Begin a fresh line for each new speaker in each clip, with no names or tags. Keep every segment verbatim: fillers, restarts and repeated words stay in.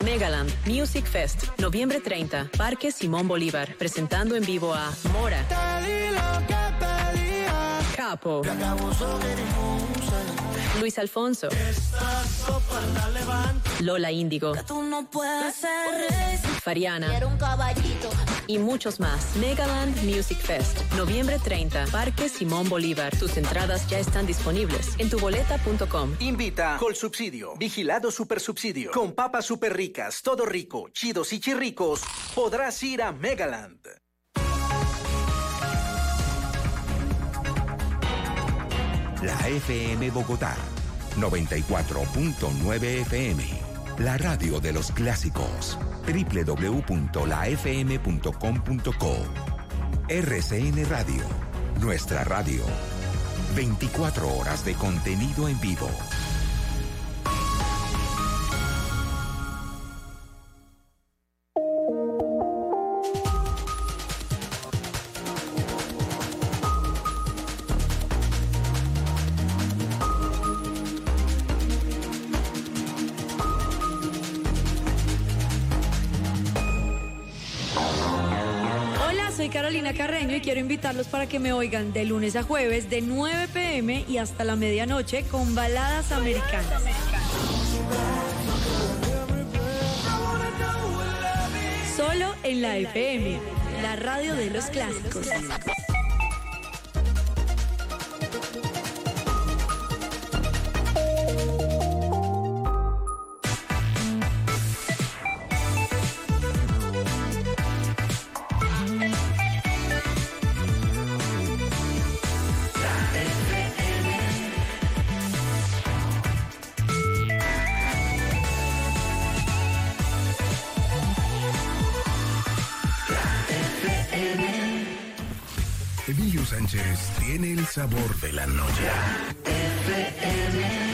Megaland Music Fest, noviembre treinta, Parque Simón Bolívar, presentando en vivo a Mora, Capo, Luis Alfonso, Lola Índigo, Fariana y muchos más. Megaland Music Fest, noviembre treinta, Parque Simón Bolívar. Tus entradas ya están disponibles en tuboleta punto com.
Invita Colsubsidio, Vigilado Supersubsidio. Con papas super ricas, todo rico, chidos y chirricos, podrás ir a Megaland.
La F M Bogotá, noventa y cuatro punto nueve F M. La radio de los clásicos. doble u doble u doble u punto la f m punto com punto co. R C N Radio, nuestra radio. veinticuatro horas de contenido en vivo.
Soy Carolina Carreño y quiero invitarlos para que me oigan de lunes a jueves de nueve p m y hasta la medianoche con baladas americanas. Solo en la F M, la radio de los clásicos.
Emilio Sánchez tiene el sabor de la noche. F M.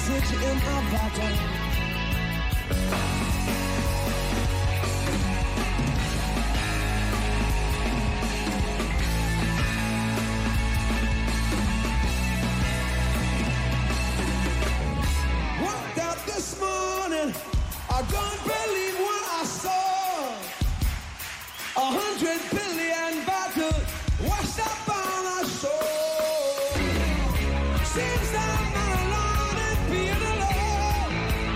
message in my bottle. Woke up this morning, I don't believe what I saw. A hundred billion bottles washed up on our shore. Seems I'm not alone in being alone.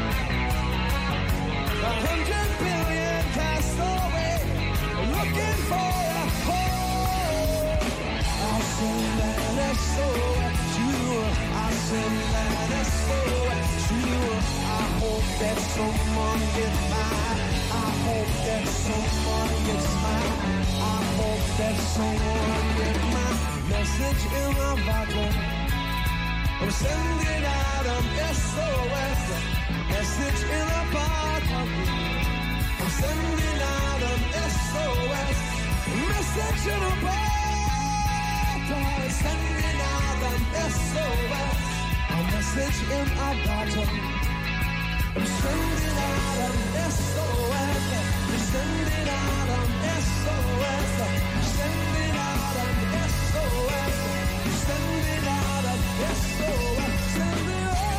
A hundred billion cast away, looking for a home. I send that S O S to you. I send that S O S to you. I hope that someone gets mine. I hope that someone gets mine. I hope that someone gets my message in my bottle. I'm sending out an S O S, message in a bottle. I'm sending out an S O S, message in a bottle. Sending out an S O S, a message in a bottle. I'm sending out an S O S, I'm sending out an S O S, I'm sending out an S O S, I'm sending out an S O S, sending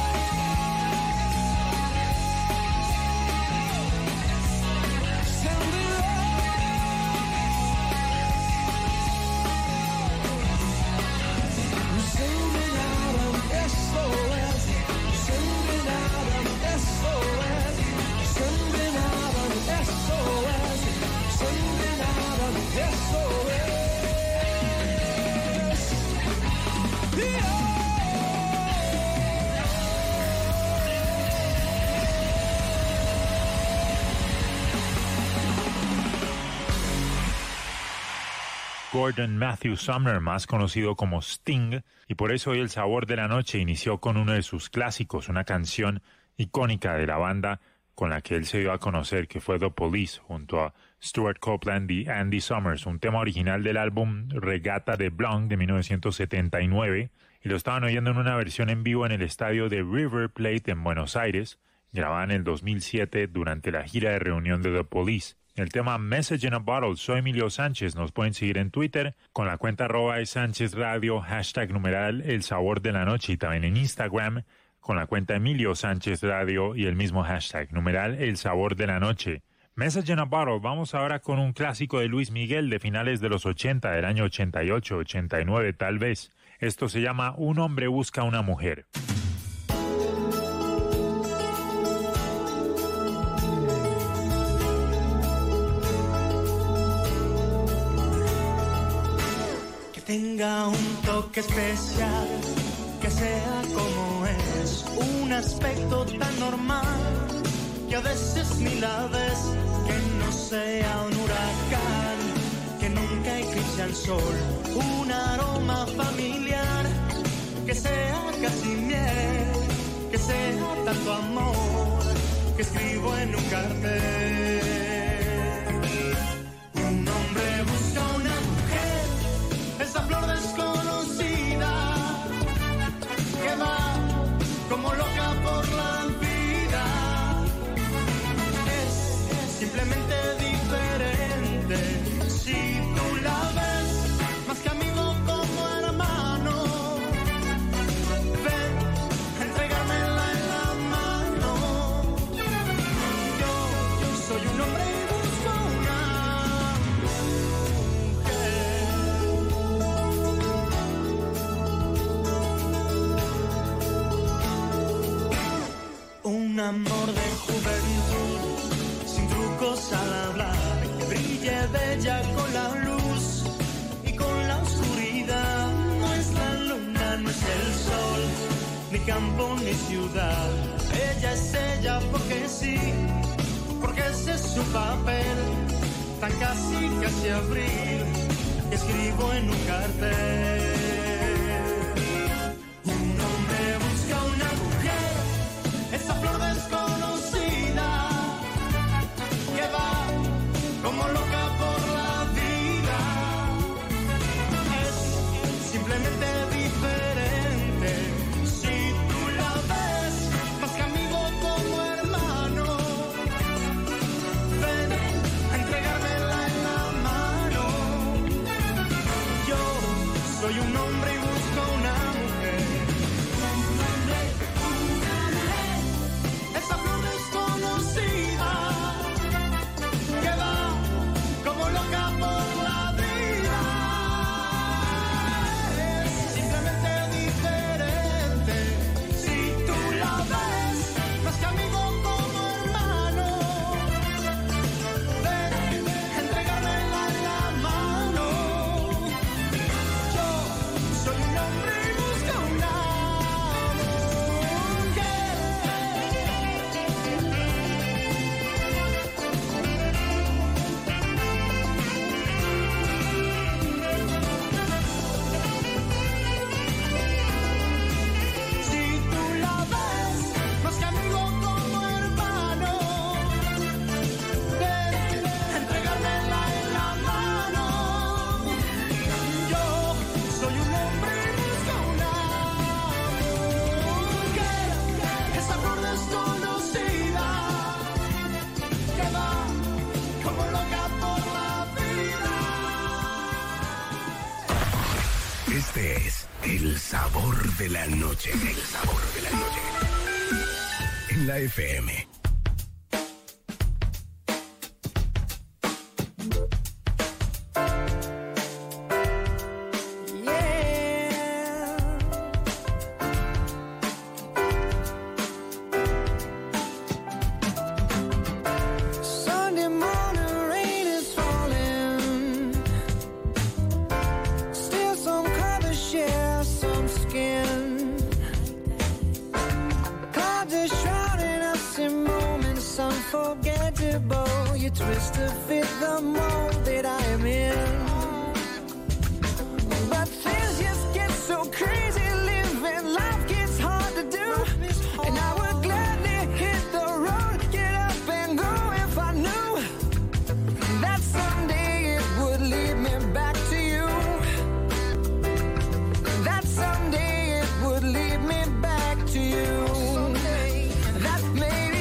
Gordon Matthew Sumner, más conocido como Sting, y por eso hoy el sabor de la noche inició con uno de sus clásicos, una canción icónica de la banda con la que él se dio a conocer, que fue The Police, junto a Stuart Copeland y Andy Summers, un tema original del álbum Regatta de Blanc de mil novecientos setenta y nueve, y lo estaban oyendo en una versión en vivo en el estadio de River Plate en Buenos Aires, grabada en el dos mil siete durante la gira de reunión de The Police. El tema Message in a Bottle. Soy Emilio Sánchez. Nos pueden seguir en Twitter con la cuenta arroba de Sánchez Radio, hashtag numeral El Sabor de la Noche, y también en Instagram con la cuenta Emilio Sánchez Radio y el mismo hashtag numeral El Sabor de la Noche. Message in a Bottle. Vamos ahora con un clásico de Luis Miguel de finales de los ochenta, del año ochenta y ocho, ochenta y nueve tal vez. Esto se llama Un hombre busca una mujer.
Tenga un toque especial, que sea como es, un aspecto tan normal, que a veces ni la ves, que no sea un huracán, que nunca eclipse al sol, un aroma familiar, que sea casi miel, que sea tanto amor, que escribo en un cartel. Un hombre busca una mujer, esa flor desconocida que va como loca por la vida. Es simplemente diferente. Si tú la ves más que amigo, como hermano, ven a entregármela en la mano. Yo, yo soy un hombre y busco una un amor de juventud, sin trucos al hablar, que brille bella con la luz y con la oscuridad. No es la luna, no es el sol, ni campo ni ciudad. Ella es ella porque sí, porque ese es su papel, tan casi casi abril, que escribo en un cartel. Un hombre busca una mujer, esa flor desconocida que va como loca por la vida. Es simplemente diferente. Si tú la ves
de la noche. El sabor de la noche. En la F M.
Twist to fit the mold that I am in. But things just get so crazy, living life gets hard to do. And I would gladly hit the road, get up and go if I knew that someday it would lead me back to you. That someday it would lead me back to you. That maybe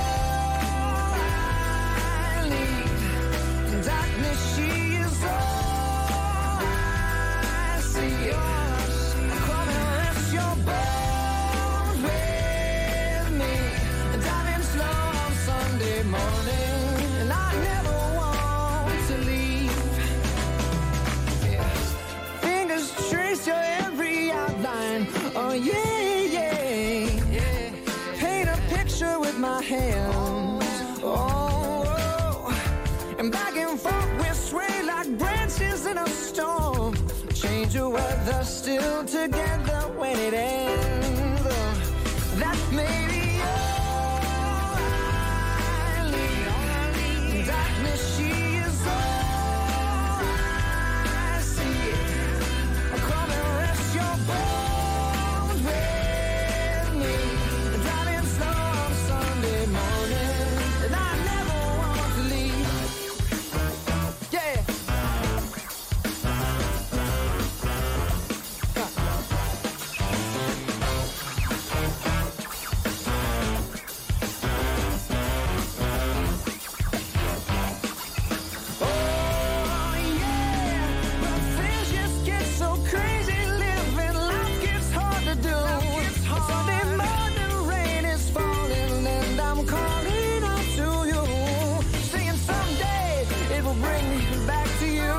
darkness, she is all I see. Come and rest your bones with me, driving slow on Sunday morning, and I never want to leave. Yeah. Fingers trace your every outline. Oh yeah, yeah, yeah. Paint a picture with my hands. Oh. And back and forth we sway like branches in a storm. Change your weather, still together when it ends. That may be all I need. Darkness, she is all I see. Come and rest your bones with me, driving slow on Sunday morning, and I never want to leave. Yeah. Oh yeah, but things just get so crazy, living life gets hard to do. Sunday morning rain is falling and I'm calling out to you, saying someday it will bring me back to you.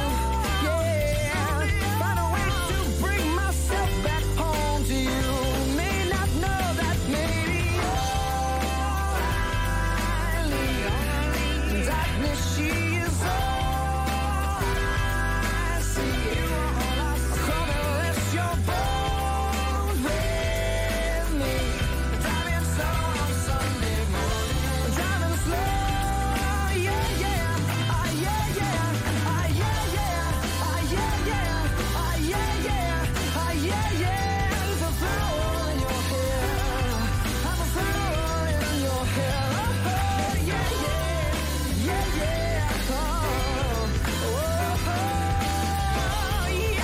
Yeah, find a way to bring myself back home to you. May not know that maybe all I need. Darkness, she is all I see. Come and rest your bones with me, driving slow on Sunday morning, driving slow, yeah, yeah, ah, yeah, yeah, ah, yeah, yeah, ah, yeah, yeah, ah, yeah, yeah, ah, yeah, yeah. There's a flower in your hair, I'm a flower in your hair, oh, yeah, yeah, yeah, yeah, oh, oh, oh, yeah.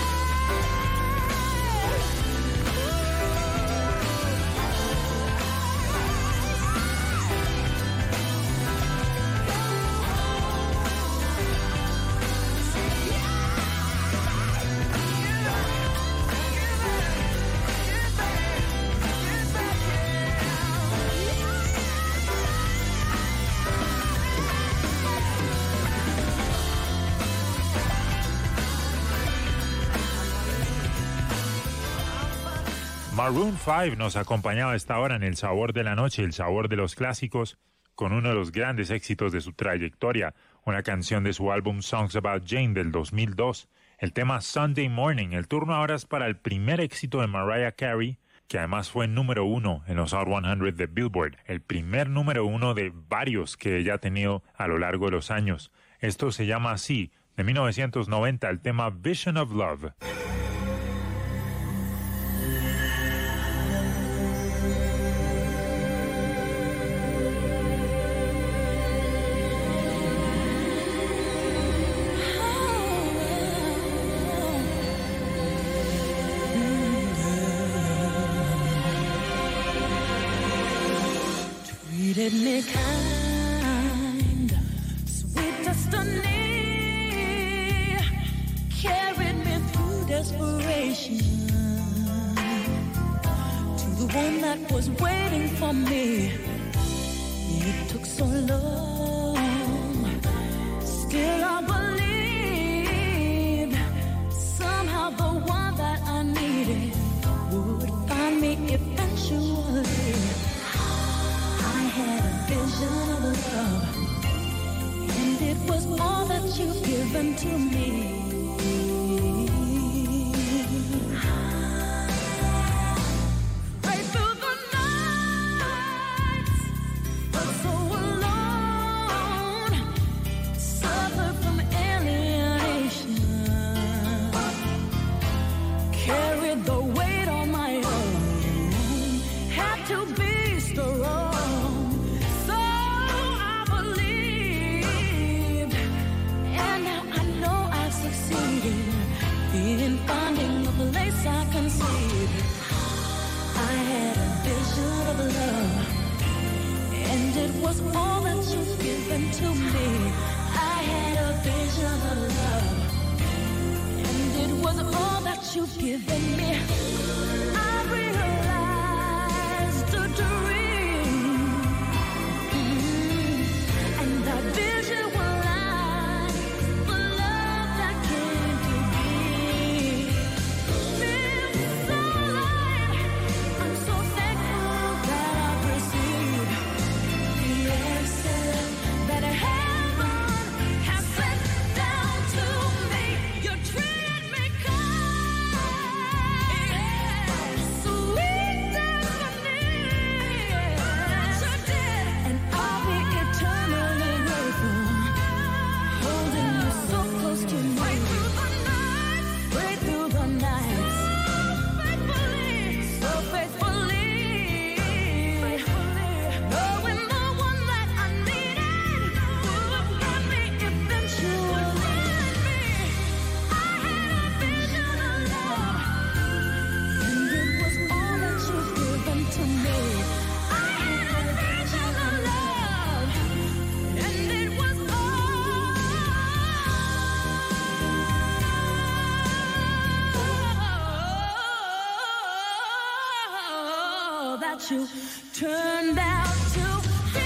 Maroon cinco nos acompañaba a esta hora en El Sabor de la Noche, el sabor de los clásicos, con uno de los grandes éxitos de su trayectoria, una canción de su álbum Songs About Jane del dos mil dos, el tema Sunday Morning. El turno ahora es para el primer éxito de Mariah Carey, que además fue número uno en los Hot cien de Billboard, el primer número uno de varios que ella ha tenido a lo largo de los años. Esto se llama así, de mil novecientos noventa, el tema Vision of Love.
Treated me kind, sweet destiny, carried me through desperation. one that was waiting for me. It took so long, still I believed somehow the one that I needed would find me eventually. I had a vision of love, and it was all that you've given to me. Was all that you've given to me. I had a vision of love, and it was all that you've given me. I realized a dream, mm-hmm. and that vision was like the love that came to me. Feels so alive. I'm so thankful that I've received that heaven has sent down to me. You treated me kind, sweet destiny. You did, and I'll be eternally grateful, holding you so close to me. Right through the night, right through the night, so faithfully, so faithfully, faithfully, knowing the one that I needed would find me eventually. I had a vision of love, and it was all that you've given to me. I had a vision of love, and it was all that you turned out to be.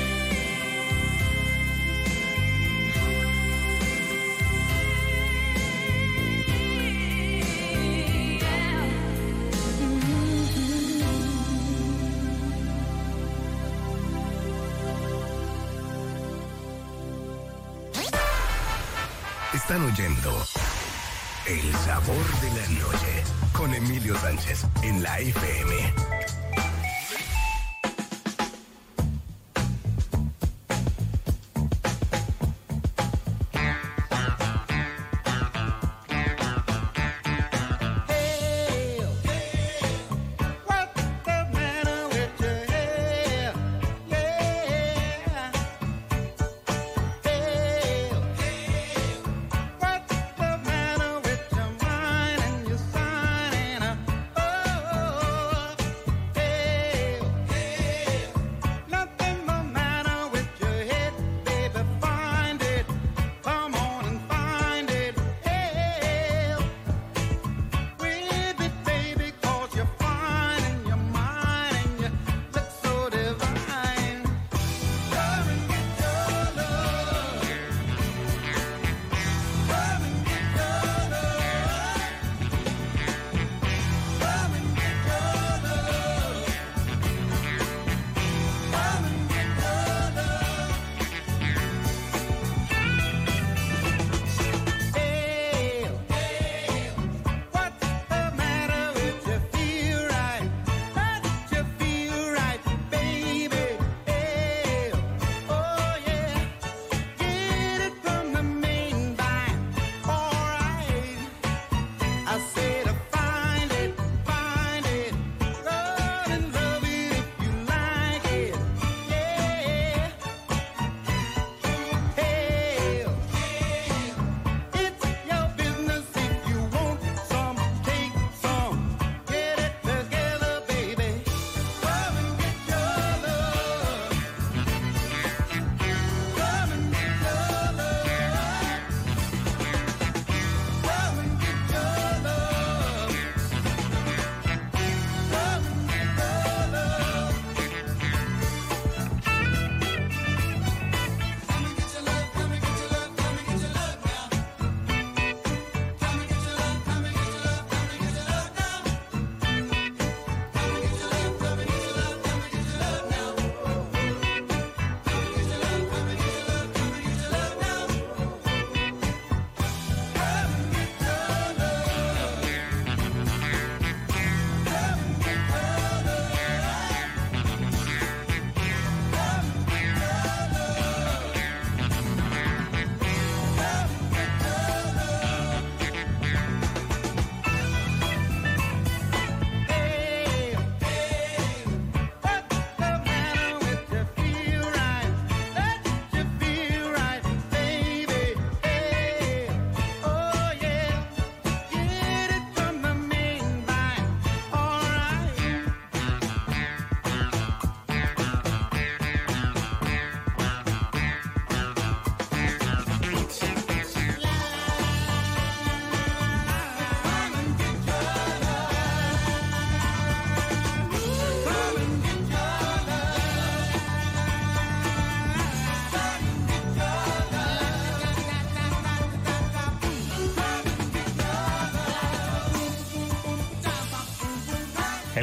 Están oyendo El Sabor de la Noche con Emilio Sánchez en la F M.
What's the matter with your mind and your sign and a oh,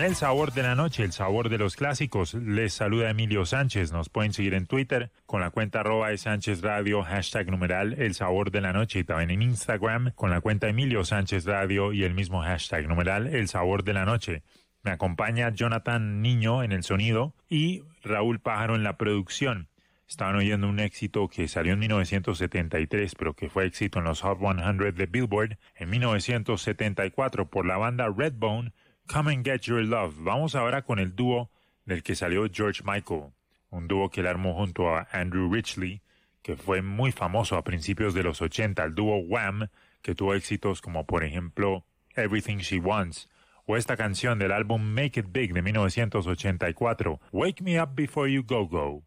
El Sabor de la Noche, el sabor de los clásicos. Les saluda Emilio Sánchez. Nos pueden seguir en Twitter con la cuenta arroba de Sánchez Radio, hashtag numeral El Sabor de la Noche, y también en Instagram con la cuenta Emilio Sánchez Radio y el mismo hashtag numeral El Sabor de la Noche. Me acompaña Jonathan Niño en el sonido y Raúl Pájaro en la producción. Estaban oyendo un éxito que salió en mil novecientos setenta y tres, pero que fue éxito en los Hot cien de Billboard en mil novecientos setenta y cuatro por la banda Redbone, Come and Get Your Love. Vamos ahora con el dúo del que salió George Michael, un dúo que él armó junto a Andrew Ridgeley, que fue muy famoso a principios de los ochenta, el dúo Wham, que tuvo éxitos como por ejemplo Everything She Wants, o esta canción del álbum Make It Big de mil novecientos ochenta y cuatro, Wake Me Up Before You Go Go.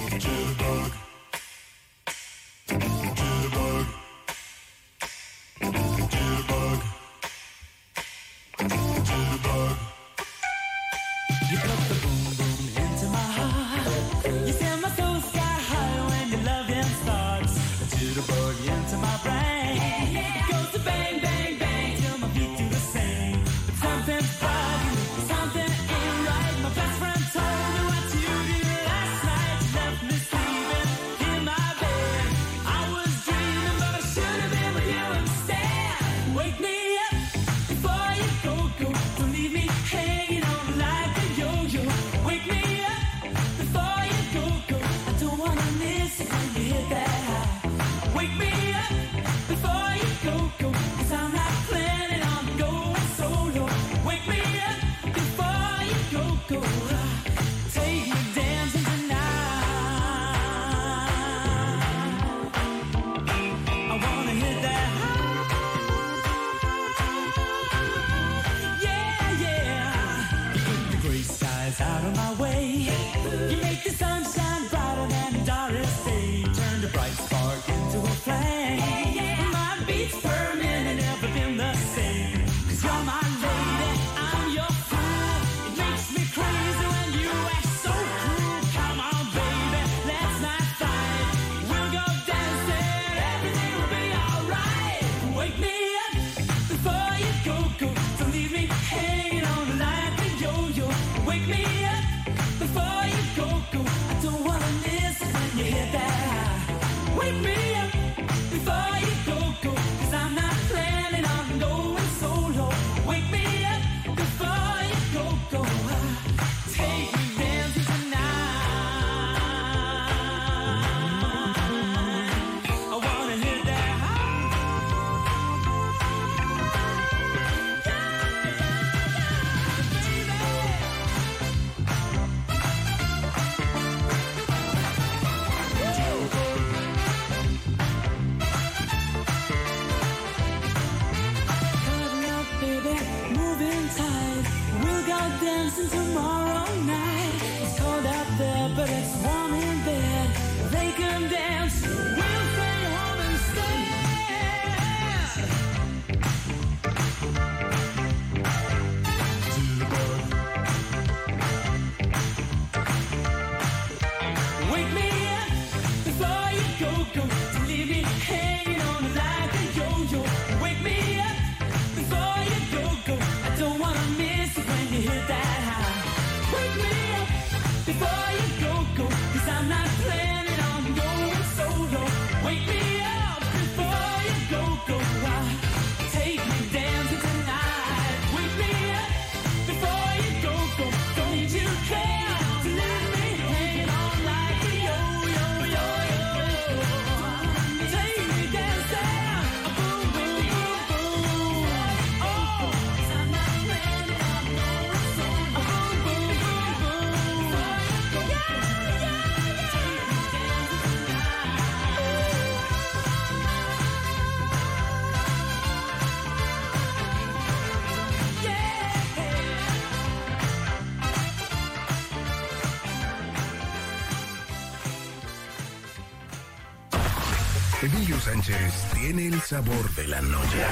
Emilio Sánchez tiene el sabor de la noche.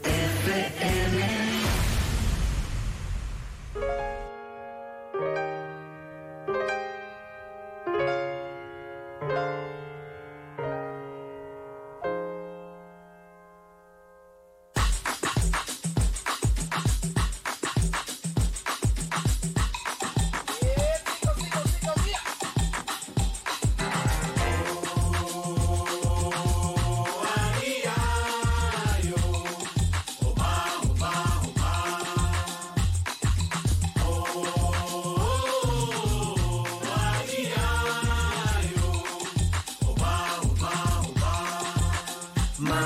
F M.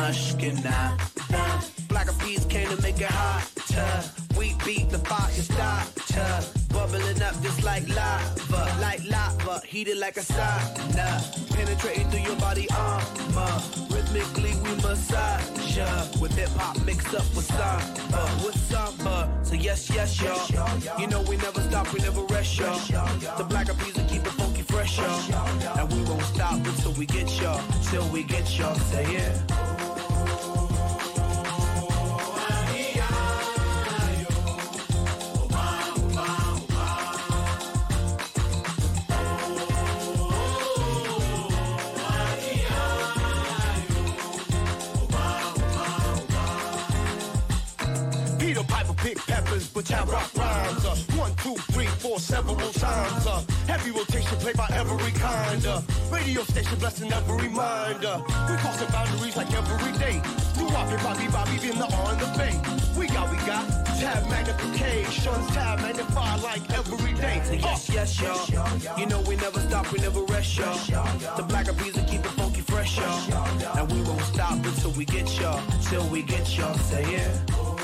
Mush que nada. Black Eyed Peas came to make it hotter. We beat the fire starter. Bubbling up just like lava, like lava, heated like a sauna. Penetrating through your body armor. Rhythmically we massage ya. With hip hop mixed up with samba, with samba. So yes, yes, y'all. You know we never stop, we never rest, y'all. The Black Eyed Peas will keep it funky fresh, y'all. And we won't stop until we get y'all, till we get y'all. Say yeah.
Big peppers, but I rock rhymes. Uh, one, two, three, four, several times. Uh, heavy rotation played by every kind. Uh, radio station blessing every mind. Uh, we crossing boundaries like every day. Do Bobby, Bobby, Bobby, in the on the bay. We got, we got tab magnification, tab magnify like every day.
So yes, yes, y'all. You know we never stop, we never rest, y'all. The Black Eyed Peas will keep it funky fresh, y'all. And we won't stop until we get y'all, till we get y'all. Say yeah.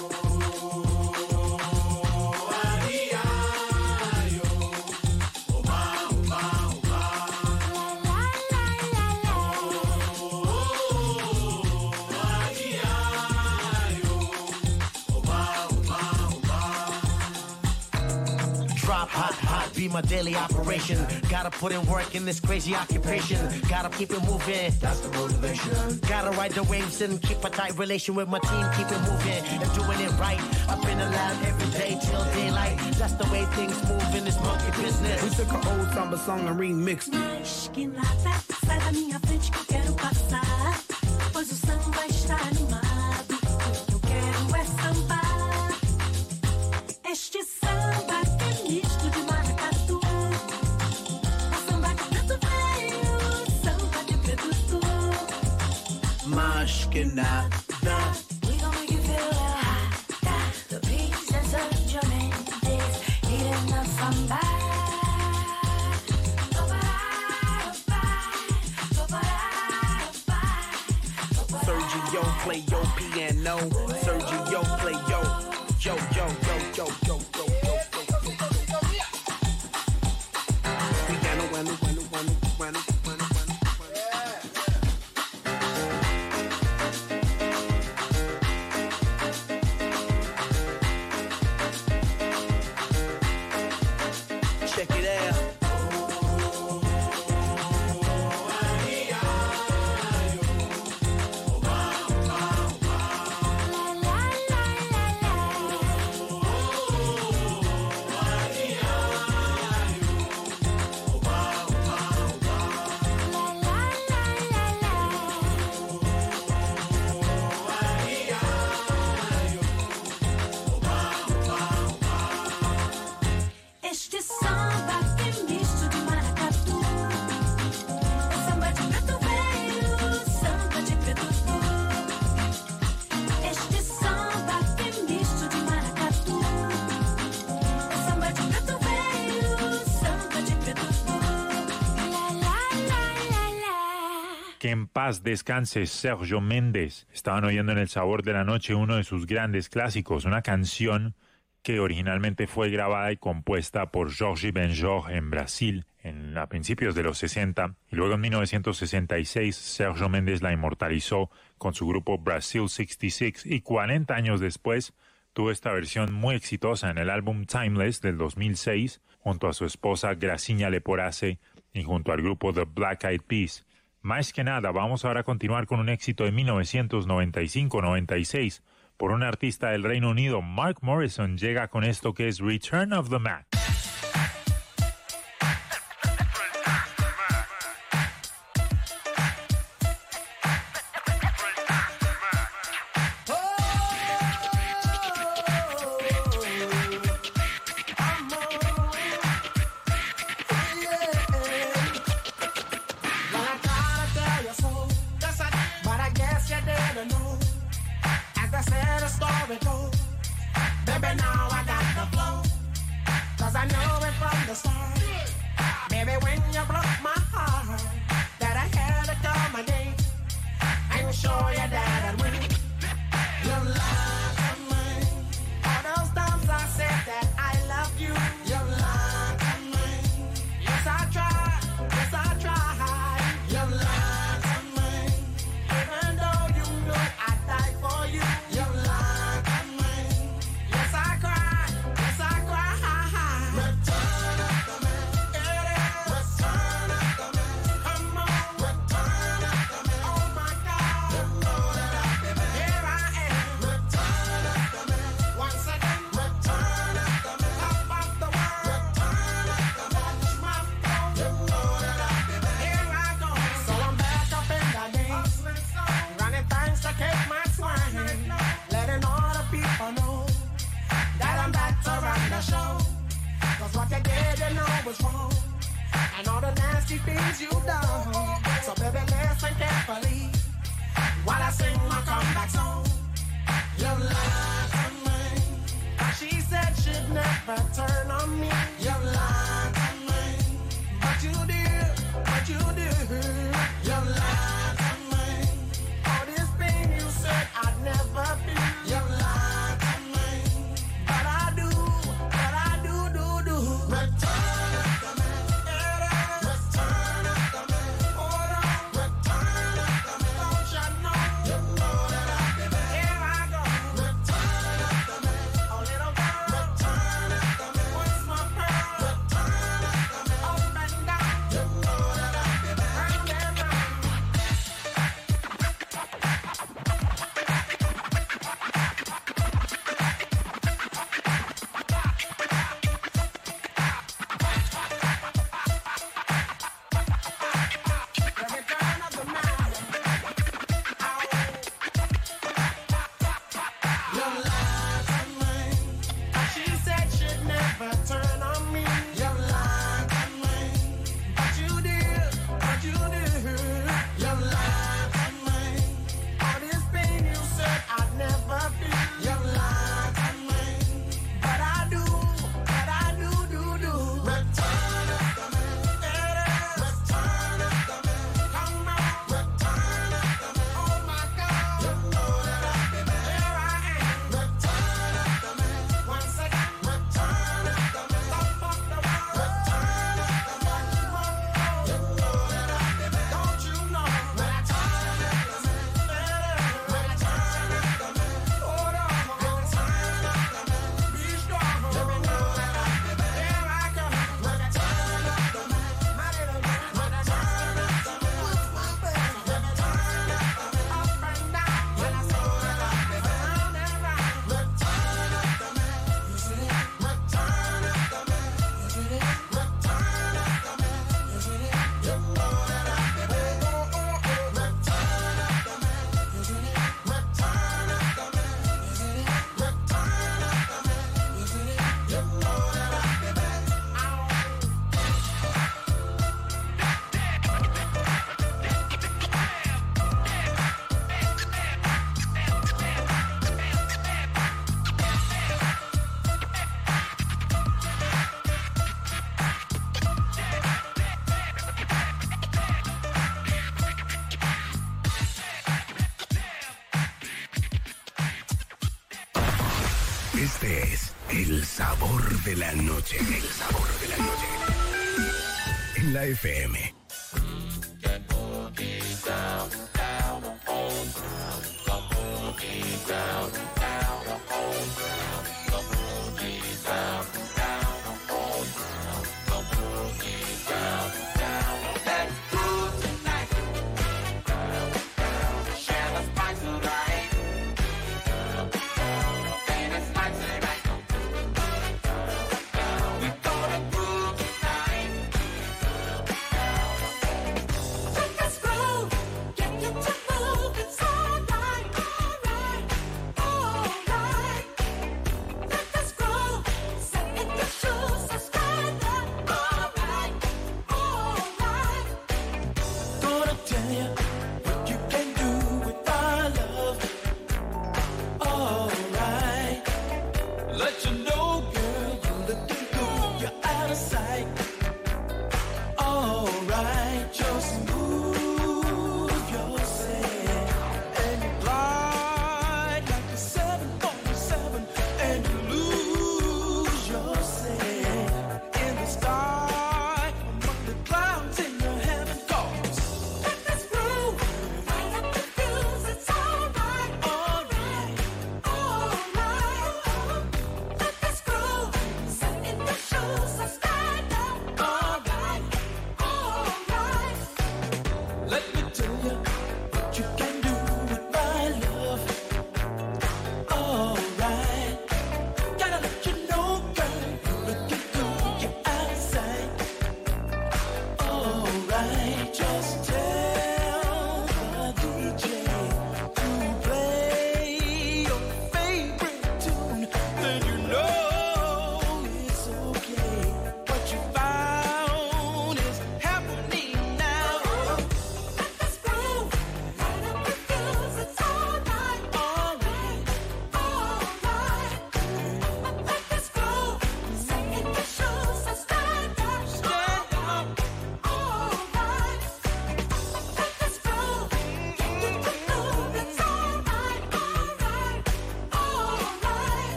Be my daily operation. Gotta put in work in this crazy occupation. Gotta keep it moving. That's the motivation. Gotta ride the waves and keep a tight relation with my team. Keep it moving and doing it right. Up in the lab every day till daylight. That's the way things move in this monkey business.
We took an old samba song and remixed it.
Mas que nada, sai da minha frente que eu quero passar. Pois o samba está animado. O que eu quero é sambar. Este samba que é misto de maracatu. É samba de preto velho, samba de preto tu.
Mas que nada.
We gon' make you feel hot. The beats and Sergio Mendes hitting the samba.
Sergio play your piano. Sergio play yo, yo, yo, yo, yo, yo, yo, yo, yo, yo, yo. Piano, bueno, bueno, bueno, bueno, bueno, bueno. Check it out.
Este samba que é misto de maracatu. É samba de preto velho, samba de preto tu. Este samba que é misto de maracatu. É samba de preto velho, samba de preto tu. La la la la la.
Que en paz descanse Sergio Méndez. Estaban oyendo en El Sabor de la Noche uno de sus grandes clásicos, una canción que originalmente fue grabada y compuesta por Jorge Benjor en Brasil en, a principios de los sesenta, y luego en mil novecientos sesenta y seis Sergio Méndez la inmortalizó con su grupo Brasil sesenta y seis, y cuarenta años después tuvo esta versión muy exitosa en el álbum Timeless del dos mil seis junto a su esposa Graciña Leporace y junto al grupo The Black Eyed Peas. Más que nada, vamos ahora a continuar con un éxito de mil novecientos noventa y cinco noventa y seis por un artista del Reino Unido. Mark Morrison llega con esto que es Return of the Mac.
Baby, now I got the flow. 'Cause
she pins you down. So baby, listen carefully while I sing my comeback song. You lied to me. She said she'd never turn on me. You lied to me. But you did, but you did. You lied to me. All this pain you said I'd never feel. You lied to me. But I do, but I do, do, do. Return it to me. Return it to me. Hold on. Return it to me. Don't you know? You know that I did it. Here I go. Return it to me. Oh, little girl. Return it to me. What's my pearl? Return it to me. Up and down. You know that I did it. Right and round. Every turn of the night. You lied to me. She said she'd never turn on me. You lied to me. But you did, but you did. You lied to me. All this pain you said I'd never feel. You lied to me. But I do, but I do, do, do. Return it to me. Return it to me. Come on. Return it to me. Oh my God. You know that I did it. Here I am. Return it to me. Once again. Return it to me. Stop up the world. Return it to me. You know that I did it. Don't you know? Return it to me. Return it to me. Hold on. Return it to me. Be strong. You know that I did it. Here I come. Return it to me. My little girl. Return it to me. What's my best? Return it to me. Up and down. When I saw that I did it. Round and round. Return it to me. You see it? Return it to me. You see it? Return it to me. You see it? You know that I did it. Oh, oh, oh. Return it to me. You see it? Return it to me. You see it? Return it to me. You see it? You know that I did it.
Este es el sabor de la noche. El sabor de la noche. En la F M.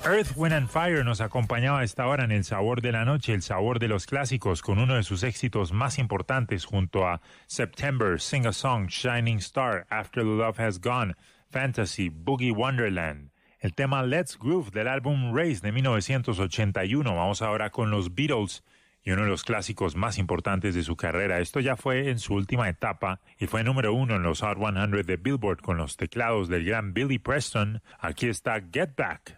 Earth, Wind and Fire nos acompañaba a esta hora en El Sabor de la Noche, el sabor de los clásicos, con uno de sus éxitos más importantes junto a September, Sing a Song, Shining Star, After the Love Has Gone, Fantasy, Boogie Wonderland. El tema Let's Groove del álbum Race de mil novecientos ochenta y uno. Vamos ahora con los Beatles y uno de los clásicos más importantes de su carrera. Esto ya fue en su última etapa y fue número uno en los Hot cien de Billboard con los teclados del gran Billy Preston. Aquí está Get Back.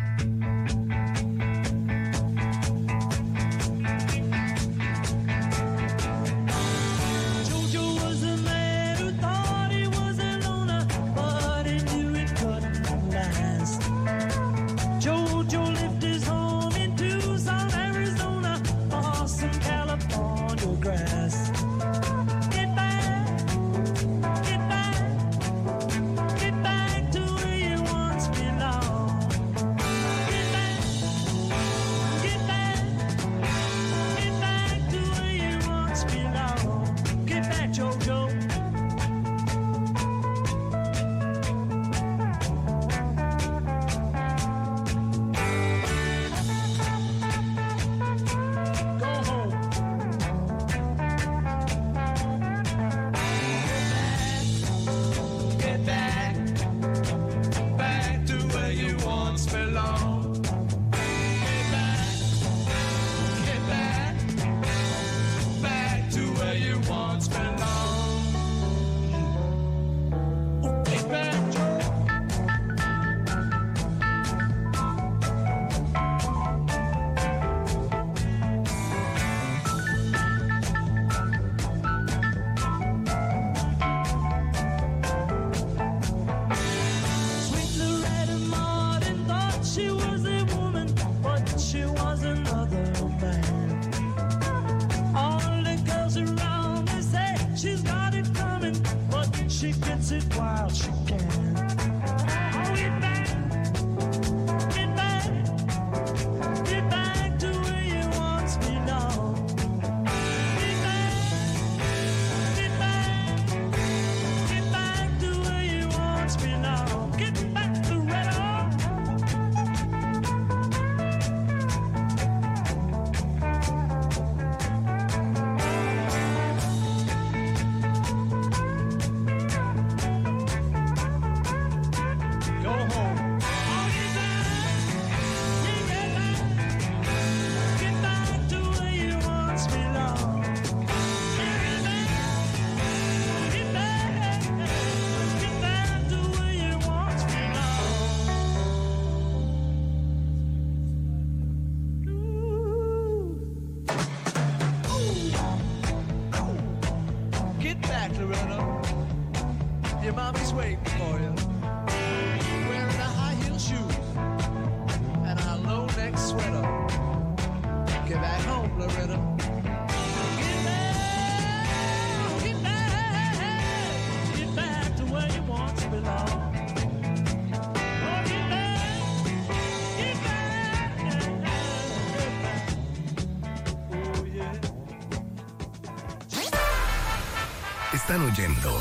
Están oyendo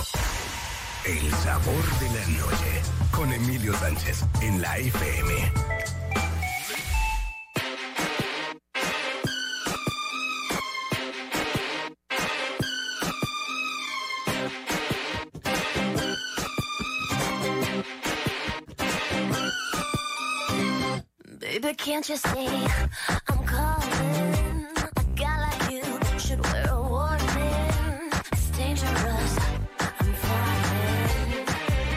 El Sabor de la Noche con Emilio Sánchez en la F M.
Baby, can't you see I'm calling? A guy like you should wear a warning. It's dangerous. I'm falling.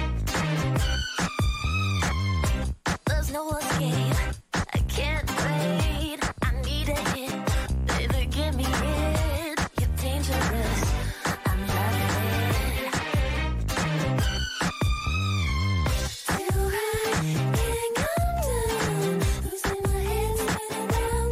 There's no escape. I can't wait. I need a hit. Baby, give me it. You're dangerous. I'm loving it. Till I can't come down. Losing my head spinning round.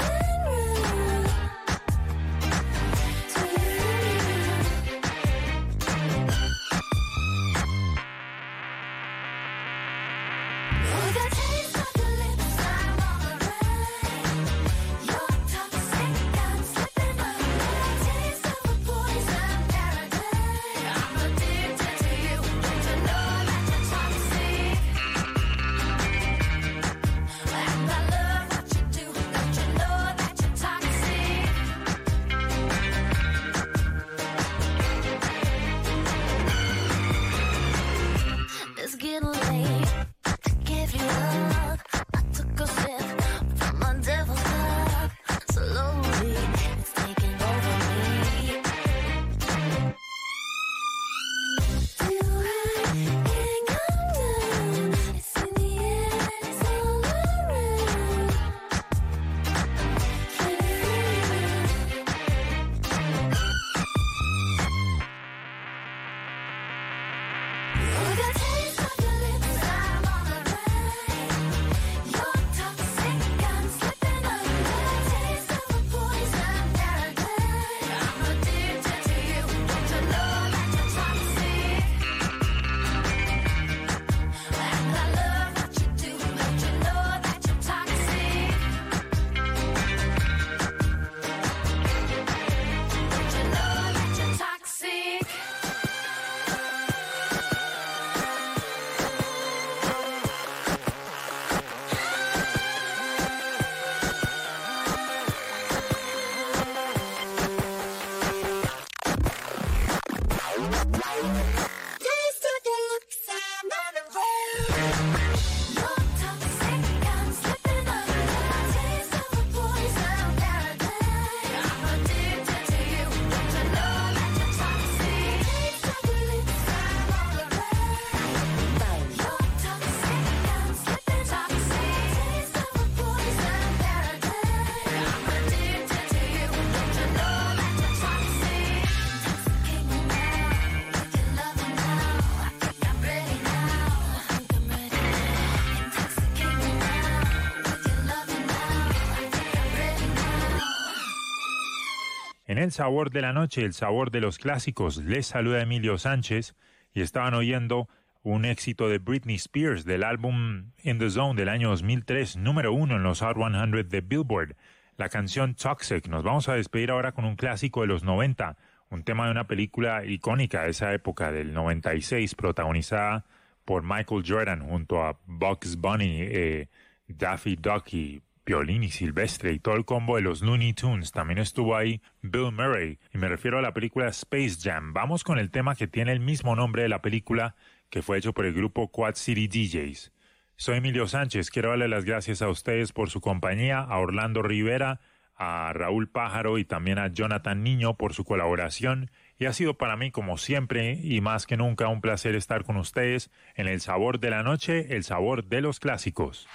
En el sabor de la noche, el sabor de los clásicos, les saluda Emilio Sánchez y estaban oyendo un éxito de Britney Spears del álbum In the Zone del año dos mil tres, número uno en los Hot cien de Billboard, la canción Toxic. Nos vamos a despedir ahora con un clásico de los noventa, un tema de una película icónica de esa época, del noventa y seis, protagonizada por Michael Jordan junto a Bugs Bunny, eh, Daffy Duck y Piolín y Silvestre y todo el combo de los Looney Tunes. También estuvo ahí Bill Murray, y me refiero a la película Space Jam. Vamos con el tema que tiene el mismo nombre de la película, que fue hecho por el grupo Quad City D Js. Soy Emilio Sánchez, quiero darle las gracias a ustedes por su compañía, a Orlando Rivera, a Raúl Pájaro y también a Jonathan Niño por su colaboración, y ha sido para mí, como siempre y más que nunca, un placer estar con ustedes en El Sabor de la Noche, el sabor de los clásicos.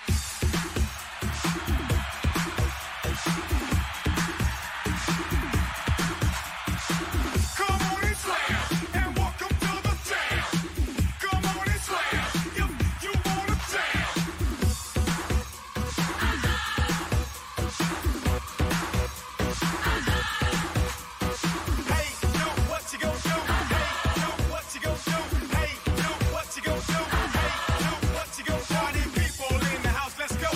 Let's go.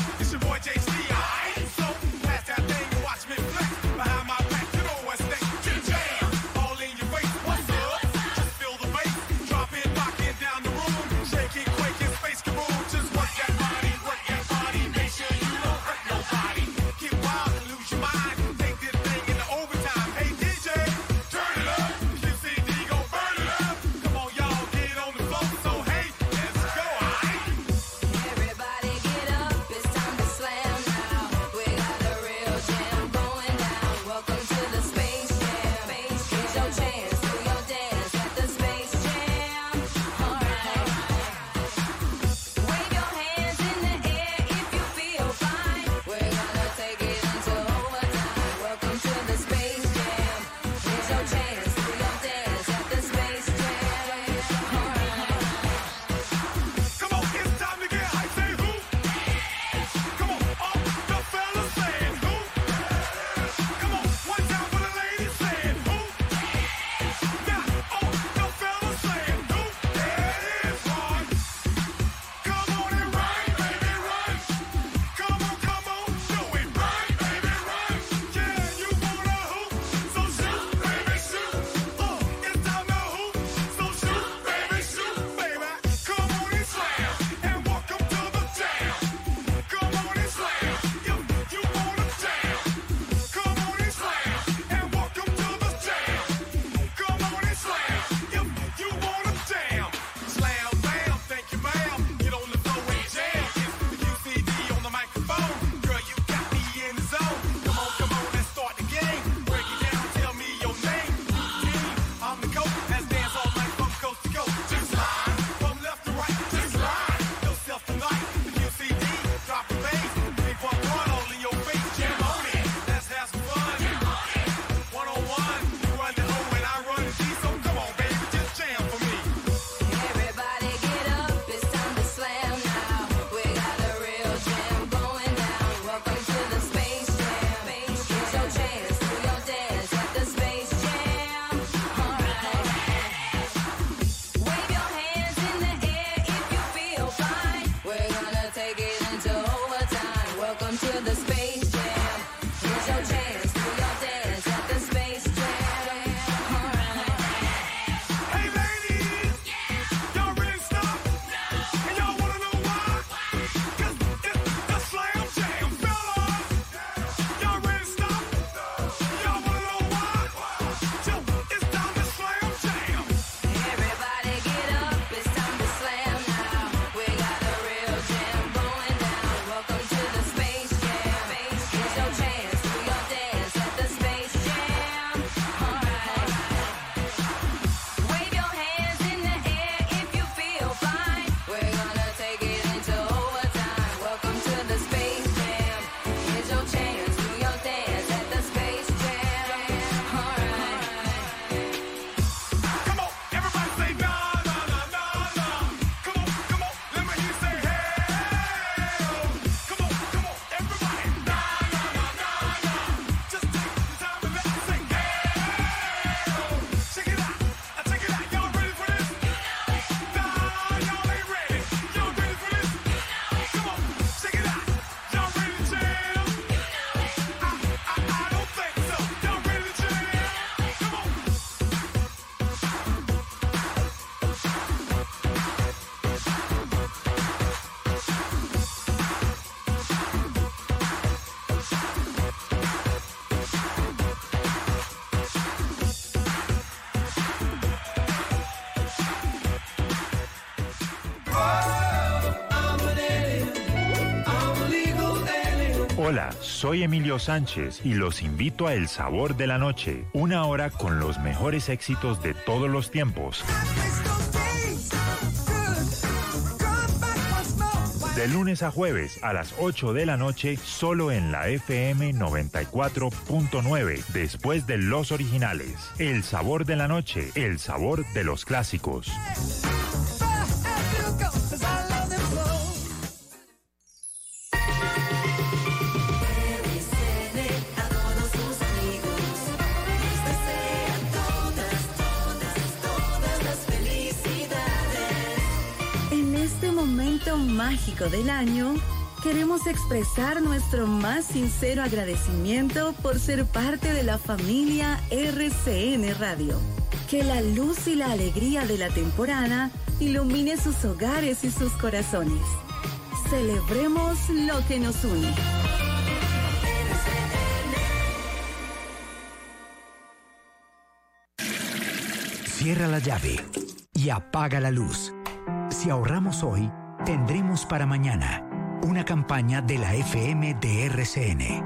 Hola, soy Emilio Sánchez y los invito a El Sabor de la Noche, una hora con los mejores éxitos de todos los tiempos. De lunes a jueves a las ocho de la noche, solo en la F M noventa y cuatro punto nueve, después de los originales. El Sabor de la Noche, el sabor de los clásicos.
Momento mágico del año, queremos expresar nuestro más sincero agradecimiento por ser parte de la familia R C N Radio. Que la luz y la alegría de la temporada ilumine sus hogares y sus corazones. Celebremos lo que nos une.
Cierra la llave y apaga la luz. Si ahorramos hoy, tendremos para mañana. Una campaña de la F M de R C N.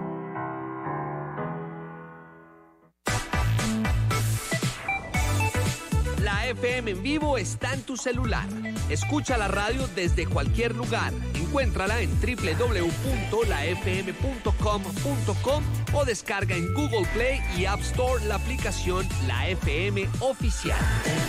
La F M en vivo está en tu celular. Escucha la radio desde cualquier lugar. Encuéntrala en doble u doble u doble u punto la f m punto com punto com o descarga en Google Play y App Store la aplicación La F M Oficial.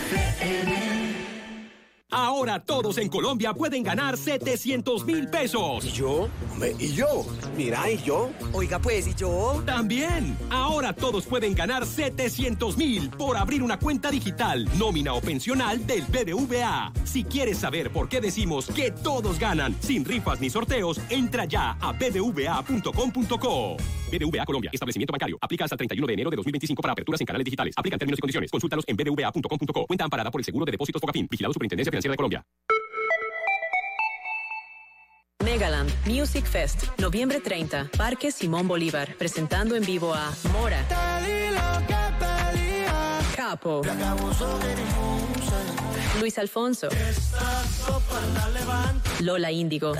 Ahora todos en Colombia pueden ganar setecientos mil pesos.
¿Y yo? ¿Y yo? Mira, ¿y yo?
Oiga pues, ¿y yo? También. Ahora todos pueden ganar setecientos mil por abrir una cuenta digital, nómina o pensional del B B V A. Si quieres saber por qué decimos que todos ganan, sin rifas ni sorteos, entra ya a b b v a punto com punto co. B B V A Colombia, establecimiento bancario. Aplica hasta el treinta y uno de enero de dos mil veinticinco para aperturas en canales digitales. Aplican términos y condiciones. Consúltalos en b b v a punto com punto co. Cuenta amparada por el Seguro de Depósitos Fogafín. Vigilado Superintendencia Financiera de Colombia.
Megaland Music Fest, noviembre treinta, Parque Simón Bolívar, presentando en vivo a Mora, Capo, Luis Alfonso, Lola Índigo,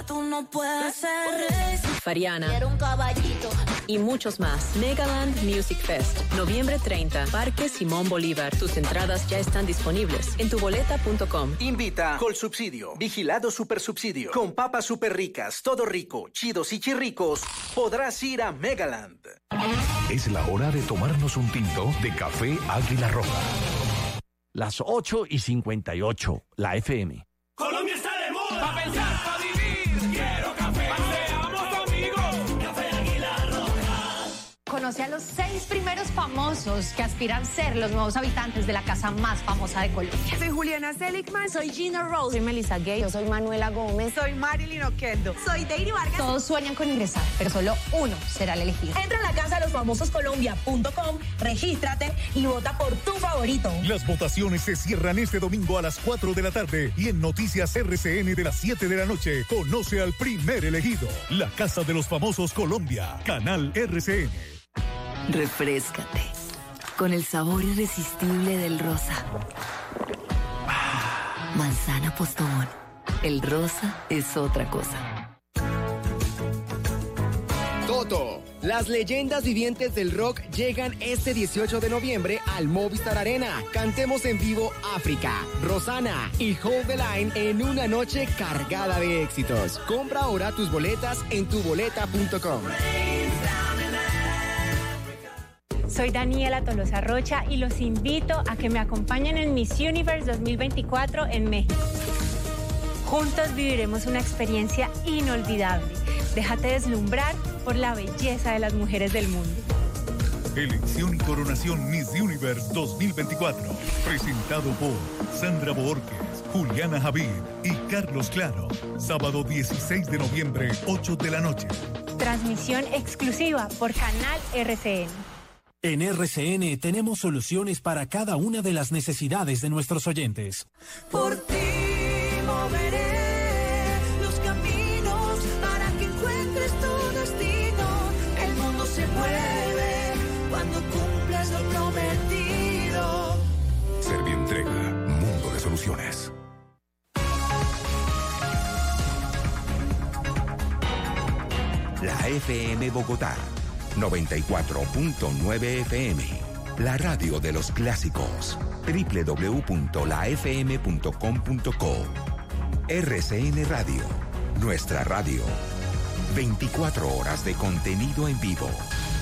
Fariana y muchos más. Megaland Music Fest, noviembre treinta, Parque Simón Bolívar. Tus entradas ya están disponibles en tu boleta punto com.
Invita Colsubsidio, Vigilado Supersubsidio. Con papas super ricas, todo rico, chidos y chirricos, podrás ir a Megaland.
Es la hora de tomarnos un tinto de café Águila Roja.
Las ocho y cincuenta y ocho, la F M.
Colombia está de moda. Pa' pensar, pa' vivir. Quiero café. Paseamos, amigos. Café Águila Roja.
Conoce a los seis primeros famosos que aspiran a ser los nuevos habitantes de la casa más famosa de Colombia.
Soy Juliana Seligman.
Soy Gina Rose. Soy Melissa Gay. Yo soy Manuela Gómez.
Soy Marilyn Oquendo. Soy Deiri Vargas.
Todos sueñan con ingresar, pero solo uno será el elegido.
Entra a la casa de los famosos colombia punto com, regístrate y vota por tu favorito.
Las votaciones se cierran este domingo a las cuatro de la tarde y en Noticias R C N de las siete de la noche conoce al primer elegido. La Casa de los Famosos Colombia, Canal R C N.
Refréscate con el sabor irresistible del rosa. Manzana Postobón. El rosa es otra cosa.
Toto, las leyendas vivientes del rock llegan este dieciocho de noviembre al Movistar Arena. Cantemos en vivo África, Rosana y Hold the Line en una noche cargada de éxitos. Compra ahora tus boletas en tu boleta punto com.
Soy Daniela Tolosa Rocha y los invito a que me acompañen en Miss Universe dos mil veinticuatro en México. Juntos viviremos una experiencia inolvidable. Déjate deslumbrar por la belleza de las mujeres del mundo.
Elección y coronación Miss Universe dos mil veinticuatro. Presentado por Sandra Borges, Juliana Javid y Carlos Claro. Sábado dieciséis de noviembre, ocho de la noche.
Transmisión exclusiva por Canal R C N.
En R C N tenemos soluciones para cada una de las necesidades de nuestros oyentes.
Por ti moveré los caminos para que encuentres tu destino. El mundo se mueve cuando cumples lo prometido.
Servientrega, mundo de soluciones.
La F M Bogotá, noventa y cuatro punto nueve F M. La radio de los clásicos. doble u doble u doble u punto la f m punto com punto co. R C N Radio. Nuestra radio. veinticuatro horas de contenido en vivo.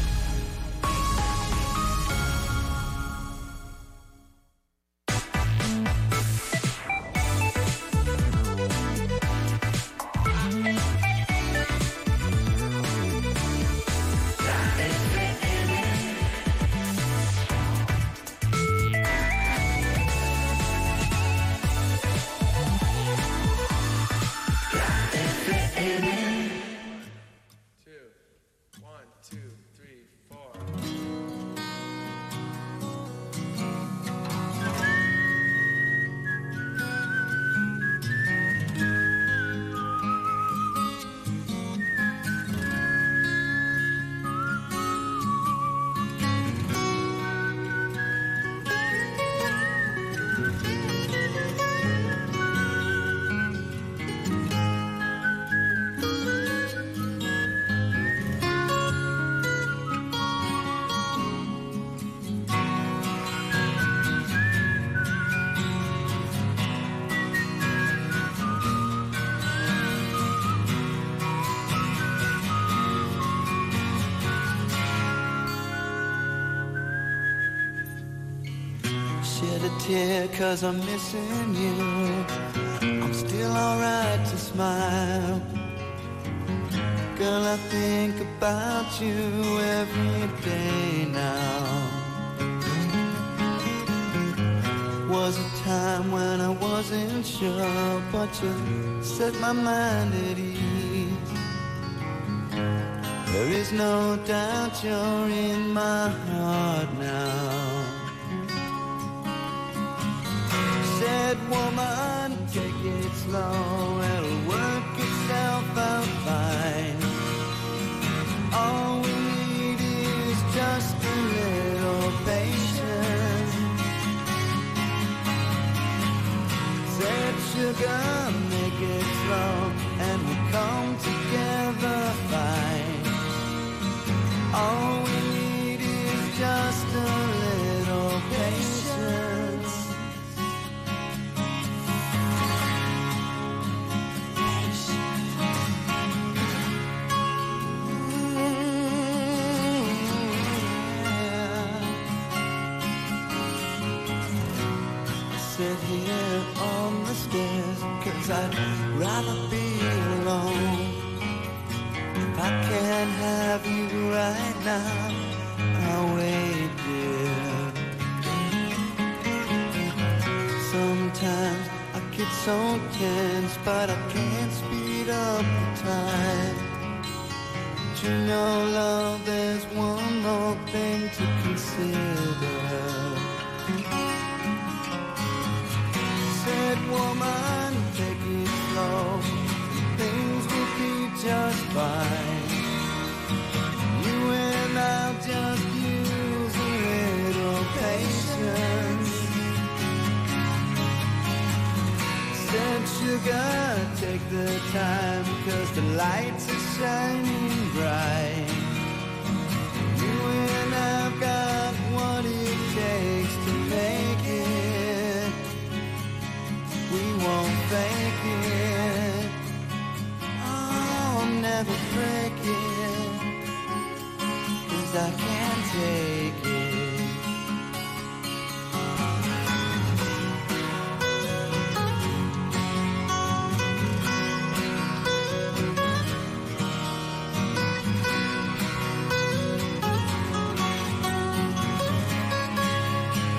Shed a tear cause I'm missing you. I'm still alright to smile. Girl, I think about you every day now. Was a time when I wasn't sure, but you set my mind at ease. There is no doubt you're in my heart now. Said woman, take it slow, it'll work itself out fine. All we need is just a little patience. Said sugar, make it slow, and we'll come together fine. All we need is just a little patience. Sit here on the stairs, cause I'd rather be alone. If I can't have you right now, I'll wait, dear. Sometimes I get so tense, but I can't speed up the time. But you know, love, there's one more thing to consider. Said woman, take it slow, things will be just fine. You and I'll just use a little patience. Said sugar, take the time, cause the lights are shining bright. You and